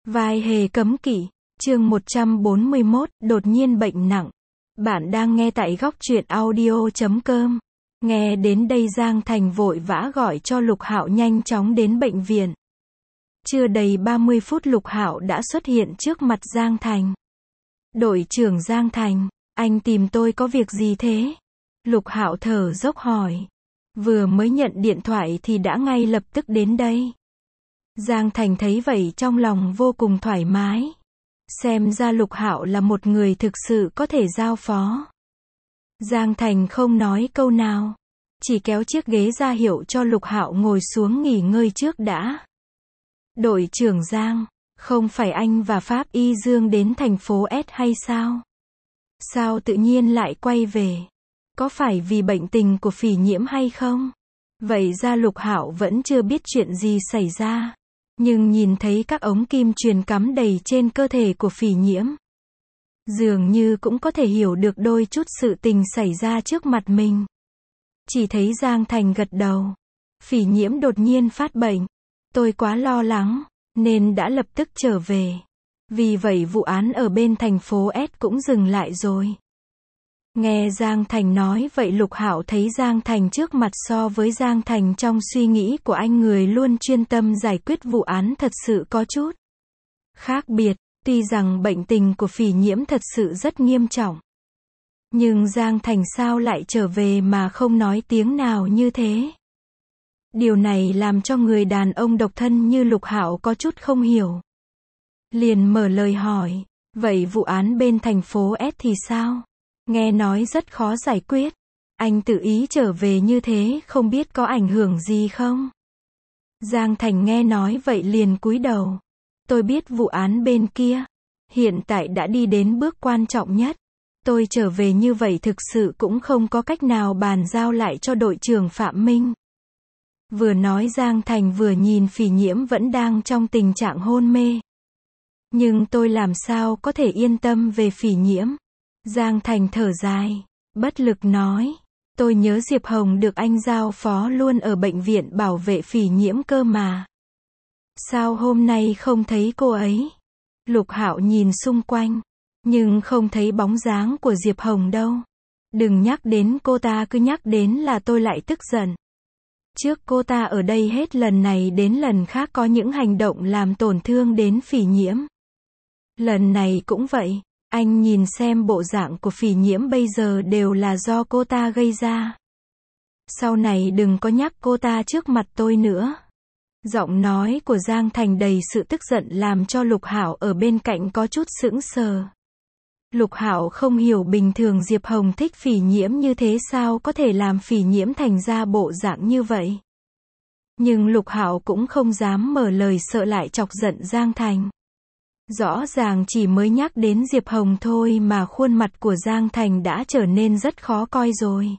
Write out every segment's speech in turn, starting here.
Vai hề cấm kỵ, chương 141, đột nhiên bệnh nặng. Bạn đang nghe tại góc truyện audio.com. Nghe đến đây Giang Thành vội vã gọi cho Lục Hạo nhanh chóng đến bệnh viện. Chưa đầy 30 phút Lục Hạo đã xuất hiện trước mặt Giang Thành. Đội trưởng Giang Thành, anh tìm tôi có việc gì thế? Lục Hạo thở dốc hỏi. Vừa mới nhận điện thoại thì đã ngay lập tức đến đây. Giang Thành thấy vậy trong lòng vô cùng thoải mái. Xem ra Lục Hạo là một người thực sự có thể giao phó. Giang Thành không nói câu nào, chỉ kéo chiếc ghế ra hiệu cho Lục Hạo ngồi xuống nghỉ ngơi trước đã. Đội trưởng Giang, không phải anh và Pháp Y Dương đến thành phố S hay sao? Sao tự nhiên lại quay về? Có phải vì bệnh tình của Phỉ Nhiễm hay không? Vậy ra Lục Hạo vẫn chưa biết chuyện gì xảy ra. Nhưng nhìn thấy các ống kim truyền cắm đầy trên cơ thể của Phỉ Nhiễm, dường như cũng có thể hiểu được đôi chút sự tình xảy ra trước mặt mình. Chỉ thấy Giang Thành gật đầu. Phỉ Nhiễm đột nhiên phát bệnh. Tôi quá lo lắng, nên đã lập tức trở về. Vì vậy vụ án ở bên thành phố S cũng dừng lại rồi. Nghe Giang Thành nói vậy Lục Hạo thấy Giang Thành trước mặt so với Giang Thành trong suy nghĩ của anh người luôn chuyên tâm giải quyết vụ án thật sự có chút khác biệt. Tuy rằng bệnh tình của Phỉ Nhiễm thật sự rất nghiêm trọng, nhưng Giang Thành sao lại trở về mà không nói tiếng nào như thế? Điều này làm cho người đàn ông độc thân như Lục Hạo có chút không hiểu. Liền mở lời hỏi, vậy vụ án bên thành phố S thì sao? Nghe nói rất khó giải quyết. Anh tự ý trở về như thế không biết có ảnh hưởng gì không? Giang Thành nghe nói vậy liền cúi đầu. Tôi biết vụ án bên kia hiện tại đã đi đến bước quan trọng nhất. Tôi trở về như vậy thực sự cũng không có cách nào bàn giao lại cho đội trưởng Phạm Minh. Vừa nói Giang Thành vừa nhìn Phỉ Nhiễm vẫn đang trong tình trạng hôn mê. Nhưng tôi làm sao có thể yên tâm về Phỉ Nhiễm? Giang Thành thở dài, bất lực nói. Tôi nhớ Diệp Hồng được anh giao phó luôn ở bệnh viện bảo vệ Phỉ Nhiễm cơ mà. Sao hôm nay không thấy cô ấy? Lục Hạo nhìn xung quanh, nhưng không thấy bóng dáng của Diệp Hồng đâu. Đừng nhắc đến cô ta, cứ nhắc đến là tôi lại tức giận. Trước cô ta ở đây hết lần này đến lần khác có những hành động làm tổn thương đến Phỉ Nhiễm. Lần này cũng vậy. Anh nhìn xem bộ dạng của Phỉ Nhiễm bây giờ đều là do cô ta gây ra. Sau này đừng có nhắc cô ta trước mặt tôi nữa. Giọng nói của Giang Thành đầy sự tức giận làm cho Lục Hạo ở bên cạnh có chút sững sờ. Lục Hạo không hiểu bình thường Diệp Hồng thích Phỉ Nhiễm như thế sao có thể làm Phỉ Nhiễm thành ra bộ dạng như vậy. Nhưng Lục Hạo cũng không dám mở lời sợ lại chọc giận Giang Thành. Rõ ràng chỉ mới nhắc đến Diệp Hồng thôi mà khuôn mặt của Giang Thành đã trở nên rất khó coi rồi.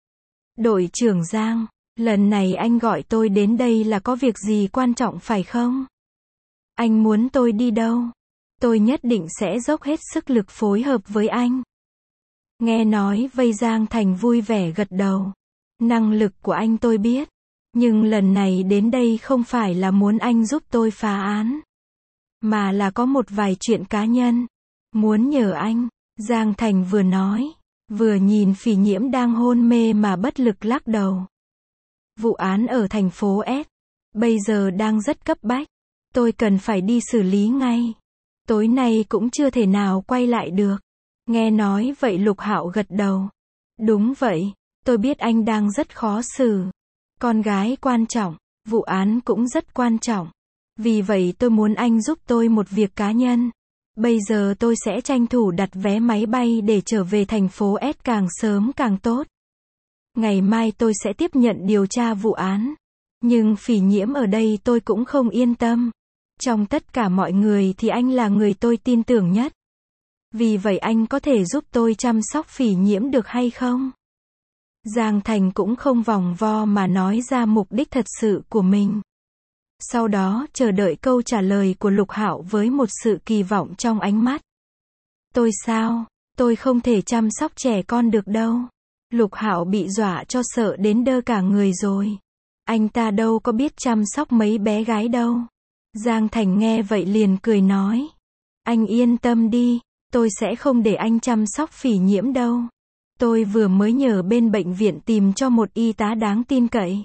Đội trưởng Giang, lần này anh gọi tôi đến đây là có việc gì quan trọng phải không? Anh muốn tôi đi đâu? Tôi nhất định sẽ dốc hết sức lực phối hợp với anh. Nghe nói vây Giang Thành vui vẻ gật đầu. Năng lực của anh tôi biết. Nhưng lần này đến đây không phải là muốn anh giúp tôi phá án, mà là có một vài chuyện cá nhân muốn nhờ anh. Giang Thành vừa nói, vừa nhìn Phỉ Nhiễm đang hôn mê mà bất lực lắc đầu. Vụ án ở thành phố S bây giờ đang rất cấp bách. Tôi cần phải đi xử lý ngay. Tối nay cũng chưa thể nào quay lại được. Nghe nói vậy Lục Hạo gật đầu. Đúng vậy, tôi biết anh đang rất khó xử. Con gái quan trọng, vụ án cũng rất quan trọng. Vì vậy tôi muốn anh giúp tôi một việc cá nhân. Bây giờ tôi sẽ tranh thủ đặt vé máy bay để trở về thành phố S càng sớm càng tốt. Ngày mai tôi sẽ tiếp nhận điều tra vụ án. Nhưng Phỉ Nhiễm ở đây tôi cũng không yên tâm. Trong tất cả mọi người thì anh là người tôi tin tưởng nhất. Vì vậy anh có thể giúp tôi chăm sóc Phỉ Nhiễm được hay không? Giang Thành cũng không vòng vo mà nói ra mục đích thật sự của mình. Sau đó chờ đợi câu trả lời của Lục Hạo với một sự kỳ vọng trong ánh mắt. Tôi sao? Tôi không thể chăm sóc trẻ con được đâu. Lục Hạo bị dọa cho sợ đến đơ cả người rồi. Anh ta đâu có biết chăm sóc mấy bé gái đâu. Giang Thành nghe vậy liền cười nói. Anh yên tâm đi, tôi sẽ không để anh chăm sóc Phỉ Nhiễm đâu. Tôi vừa mới nhờ bên bệnh viện tìm cho một y tá đáng tin cậy.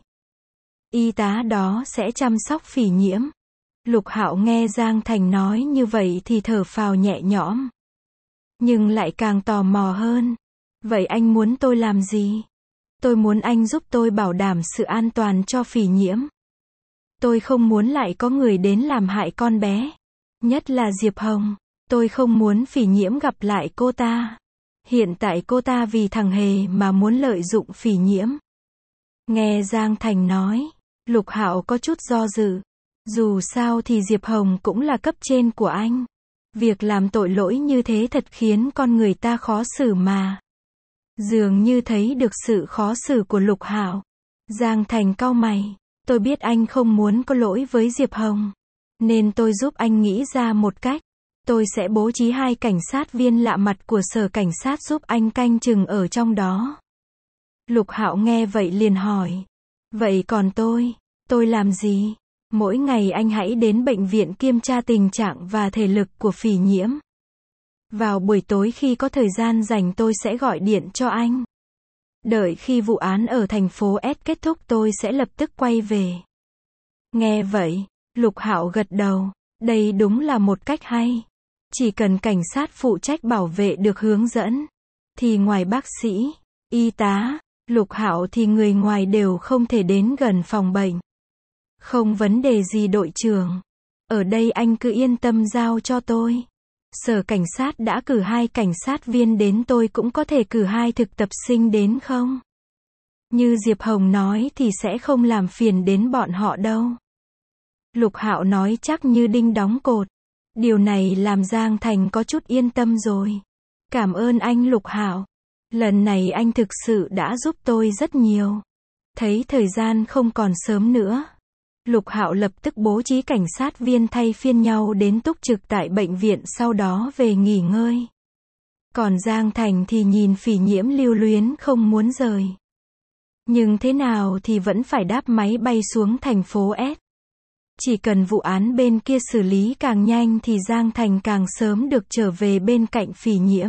Y tá đó sẽ chăm sóc Phỉ Nhiễm. Lục Hạo nghe Giang Thành nói như vậy thì thở phào nhẹ nhõm. Nhưng lại càng tò mò hơn. Vậy anh muốn tôi làm gì? Tôi muốn anh giúp tôi bảo đảm sự an toàn cho Phỉ Nhiễm. Tôi không muốn lại có người đến làm hại con bé. Nhất là Diệp Hồng. Tôi không muốn Phỉ Nhiễm gặp lại cô ta. Hiện tại cô ta vì thằng Hề mà muốn lợi dụng Phỉ Nhiễm. Nghe Giang Thành nói, Lục Hạo có chút do dự. Dù sao thì Diệp Hồng cũng là cấp trên của anh. Việc làm tội lỗi như thế thật khiến con người ta khó xử mà. Dường như thấy được sự khó xử của Lục Hạo. Giang Thành cau mày. Tôi biết anh không muốn có lỗi với Diệp Hồng. Nên tôi giúp anh nghĩ ra một cách. Tôi sẽ bố trí 2 cảnh sát viên lạ mặt của sở cảnh sát giúp anh canh chừng ở trong đó. Lục Hạo nghe vậy liền hỏi. Vậy còn tôi làm gì? Mỗi ngày anh hãy đến bệnh viện kiểm tra tình trạng và thể lực của Phỉ Nhiễm. Vào buổi tối khi có thời gian rảnh tôi sẽ gọi điện cho anh. Đợi khi vụ án ở thành phố S kết thúc tôi sẽ lập tức quay về. Nghe vậy, Lục Hạo gật đầu. Đây đúng là một cách hay. Chỉ cần cảnh sát phụ trách bảo vệ được hướng dẫn. Thì ngoài bác sĩ, y tá, Lục Hạo thì người ngoài đều không thể đến gần phòng bệnh. Không vấn đề gì đội trưởng. Ở đây anh cứ yên tâm giao cho tôi. Sở cảnh sát đã cử 2 cảnh sát viên đến, tôi cũng có thể cử 2 thực tập sinh đến không? Như Diệp Hồng nói thì sẽ không làm phiền đến bọn họ đâu. Lục Hạo nói chắc như đinh đóng cột. Điều này làm Giang Thành có chút yên tâm rồi. Cảm ơn anh Lục Hạo. Lần này anh thực sự đã giúp tôi rất nhiều. Thấy thời gian không còn sớm nữa. Lục Hạo lập tức bố trí cảnh sát viên thay phiên nhau đến túc trực tại bệnh viện, sau đó về nghỉ ngơi. Còn Giang Thành thì nhìn Phỉ Nhiễm lưu luyến không muốn rời. Nhưng thế nào thì vẫn phải đáp máy bay xuống thành phố S. Chỉ cần vụ án bên kia xử lý càng nhanh thì Giang Thành càng sớm được trở về bên cạnh Phỉ Nhiễm.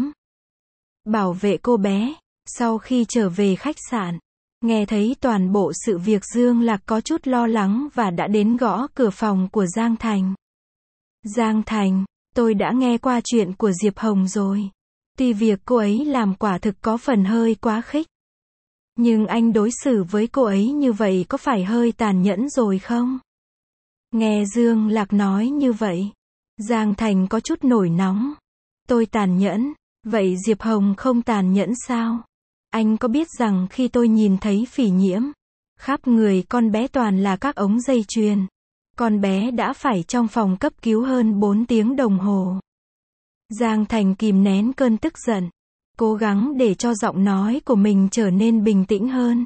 Bảo vệ cô bé. Sau khi trở về khách sạn, nghe thấy toàn bộ sự việc, Dương Lạc có chút lo lắng và đã đến gõ cửa phòng của Giang Thành. Giang Thành, tôi đã nghe qua chuyện của Diệp Hồng rồi. Tuy việc cô ấy làm quả thực có phần hơi quá khích. Nhưng anh đối xử với cô ấy như vậy có phải hơi tàn nhẫn rồi không? Nghe Dương Lạc nói như vậy, Giang Thành có chút nổi nóng. Tôi tàn nhẫn, vậy Diệp Hồng không tàn nhẫn sao? Anh có biết rằng khi tôi nhìn thấy Phỉ Nhiễm, khắp người con bé toàn là các ống dây chuyền. Con bé đã phải trong phòng cấp cứu hơn 4 tiếng đồng hồ. Giang Thành kìm nén cơn tức giận, cố gắng để cho giọng nói của mình trở nên bình tĩnh hơn.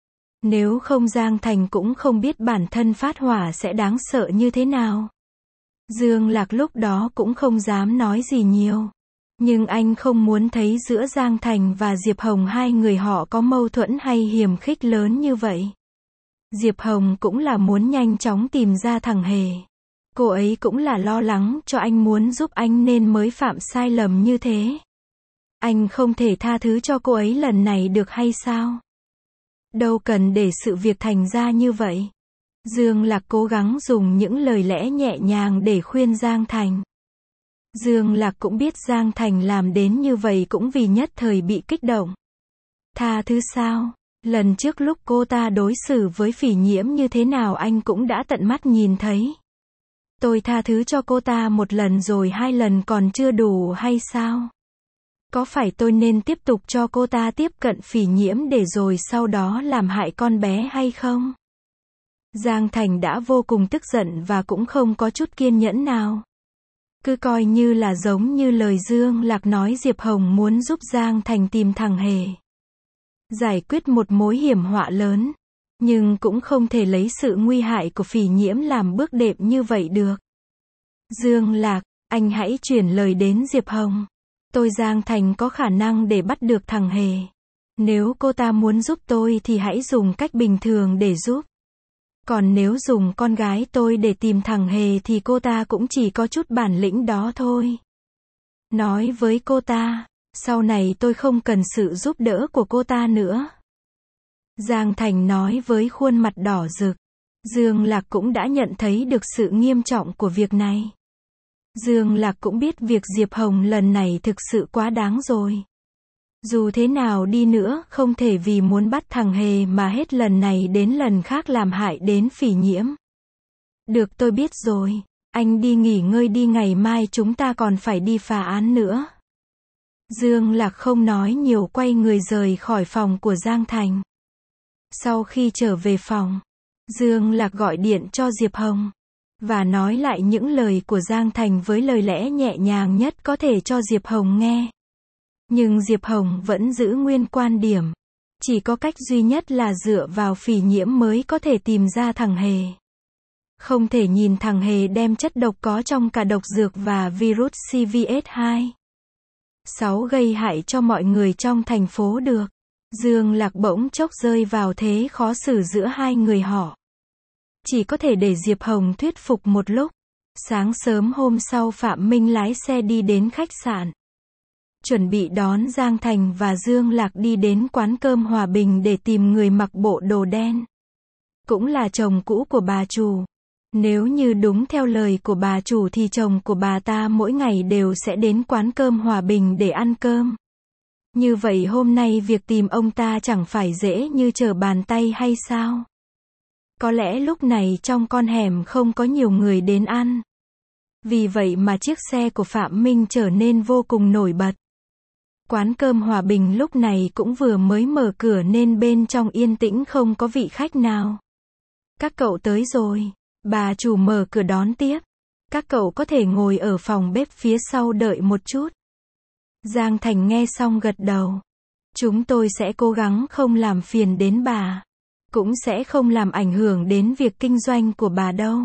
Nếu không Giang Thành cũng không biết bản thân phát hỏa sẽ đáng sợ như thế nào. Dương Lạc lúc đó cũng không dám nói gì nhiều. Nhưng anh không muốn thấy giữa Giang Thành và Diệp Hồng 2 người họ có mâu thuẫn hay hiềm khích lớn như vậy. Diệp Hồng cũng là muốn nhanh chóng tìm ra thằng Hề. Cô ấy cũng là lo lắng cho anh, muốn giúp anh nên mới phạm sai lầm như thế. Anh không thể tha thứ cho cô ấy lần này được hay sao? Đâu cần để sự việc thành ra như vậy. Dương Lạc cố gắng dùng những lời lẽ nhẹ nhàng để khuyên Giang Thành. Dương Lạc cũng biết Giang Thành làm đến như vậy cũng vì nhất thời bị kích động. Tha thứ sao? Lần trước lúc cô ta đối xử với Phỉ Nhiễm như thế nào anh cũng đã tận mắt nhìn thấy. Tôi tha thứ cho cô ta 1 lần rồi 2 lần còn chưa đủ hay sao? Có phải tôi nên tiếp tục cho cô ta tiếp cận Phỉ Nhiễm để rồi sau đó làm hại con bé hay không? Giang Thành đã vô cùng tức giận và cũng không có chút kiên nhẫn nào. Cứ coi như là giống như lời Dương Lạc nói, Diệp Hồng muốn giúp Giang Thành tìm thằng Hề, giải quyết một mối hiểm họa lớn. Nhưng cũng không thể lấy sự nguy hại của Phỉ Nhiễm làm bước đệm như vậy được. Dương Lạc, anh hãy chuyển lời đến Diệp Hồng. Tôi Giang Thành có khả năng để bắt được thằng Hề. Nếu cô ta muốn giúp tôi thì hãy dùng cách bình thường để giúp. Còn nếu dùng con gái tôi để tìm thằng Hề thì cô ta cũng chỉ có chút bản lĩnh đó thôi. Nói với cô ta, sau này tôi không cần sự giúp đỡ của cô ta nữa. Giang Thành nói với khuôn mặt đỏ rực. Dương Lạc cũng đã nhận thấy được sự nghiêm trọng của việc này. Dương Lạc cũng biết việc Diệp Hồng lần này thực sự quá đáng rồi. Dù thế nào đi nữa, không thể vì muốn bắt thằng Hề mà hết lần này đến lần khác làm hại đến Phỉ Nhiễm. Được, tôi biết rồi. Anh đi nghỉ ngơi đi, ngày mai chúng ta còn phải đi phá án nữa. Dương Lạc không nói nhiều, quay người rời khỏi phòng của Giang Thành. Sau khi trở về phòng, Dương Lạc gọi điện cho Diệp Hồng và nói lại những lời của Giang Thành với lời lẽ nhẹ nhàng nhất có thể cho Diệp Hồng nghe. Nhưng Diệp Hồng vẫn giữ nguyên quan điểm. Chỉ có cách duy nhất là dựa vào Phỉ Nhiễm mới có thể tìm ra thằng Hề. Không thể nhìn thằng Hề đem chất độc có trong cả độc dược và virus CVS2 6 gây hại cho mọi người trong thành phố được. Dương Lạc bỗng chốc rơi vào thế khó xử giữa hai người họ. Chỉ có thể để Diệp Hồng thuyết phục một lúc. Sáng sớm hôm sau Phạm Minh lái xe đi đến khách sạn. Chuẩn bị đón Giang Thành và Dương Lạc đi đến quán cơm Hòa Bình để tìm người mặc bộ đồ đen. Cũng là chồng cũ của bà chủ. Nếu như đúng theo lời của bà chủ thì chồng của bà ta mỗi ngày đều sẽ đến quán cơm Hòa Bình để ăn cơm. Như vậy hôm nay việc tìm ông ta chẳng phải dễ như trở bàn tay hay sao? Có lẽ lúc này trong con hẻm không có nhiều người đến ăn. Vì vậy mà chiếc xe của Phạm Minh trở nên vô cùng nổi bật. Quán cơm Hòa Bình lúc này cũng vừa mới mở cửa nên bên trong yên tĩnh không có vị khách nào. Các cậu tới rồi. Bà chủ mở cửa đón tiếp. Các cậu có thể ngồi ở phòng bếp phía sau đợi một chút. Giang Thành nghe xong gật đầu. Chúng tôi sẽ cố gắng không làm phiền đến bà. Cũng sẽ không làm ảnh hưởng đến việc kinh doanh của bà đâu.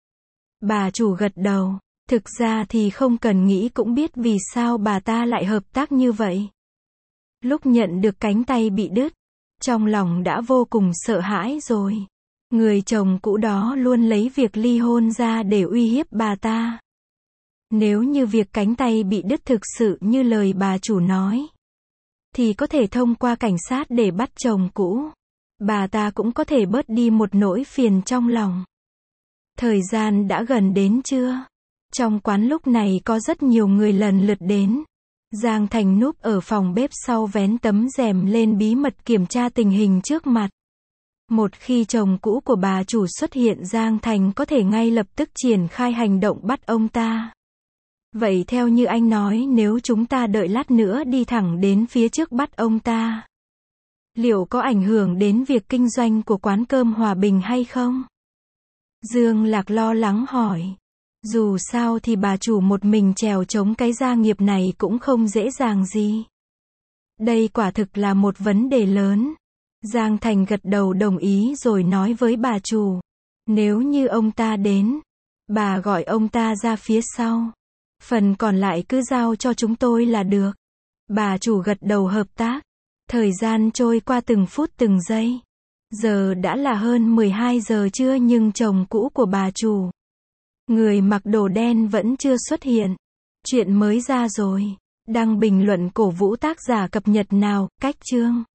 Bà chủ gật đầu. Thực ra thì không cần nghĩ cũng biết vì sao bà ta lại hợp tác như vậy. Lúc nhận được cánh tay bị đứt, trong lòng đã vô cùng sợ hãi rồi. Người chồng cũ đó luôn lấy việc ly hôn ra để uy hiếp bà ta. Nếu như việc cánh tay bị đứt thực sự như lời bà chủ nói, thì có thể thông qua cảnh sát để bắt chồng cũ. Bà ta cũng có thể bớt đi một nỗi phiền trong lòng. Thời gian đã gần đến trưa. Trong quán lúc này có rất nhiều người lần lượt đến. Giang Thành núp ở phòng bếp sau vén tấm rèm lên bí mật kiểm tra tình hình trước mặt. Một khi chồng cũ của bà chủ xuất hiện, Giang Thành có thể ngay lập tức triển khai hành động bắt ông ta. Vậy theo như anh nói, nếu chúng ta đợi lát nữa đi thẳng đến phía trước bắt ông ta, liệu có ảnh hưởng đến việc kinh doanh của quán cơm Hòa Bình hay không? Dương Lạc lo lắng hỏi. Dù sao thì bà chủ một mình trèo chống cái gia nghiệp này cũng không dễ dàng gì. Đây quả thực là một vấn đề lớn. Giang Thành gật đầu đồng ý rồi nói với bà chủ. Nếu như ông ta đến, bà gọi ông ta ra phía sau. Phần còn lại cứ giao cho chúng tôi là được. Bà chủ gật đầu hợp tác. Thời gian trôi qua từng phút từng giây. Giờ đã là hơn 12 giờ trưa nhưng chồng cũ của bà chủ, người mặc đồ đen, vẫn chưa xuất hiện. Chuyện mới ra rồi. Đăng bình luận cổ vũ tác giả cập nhật nào, cách chương.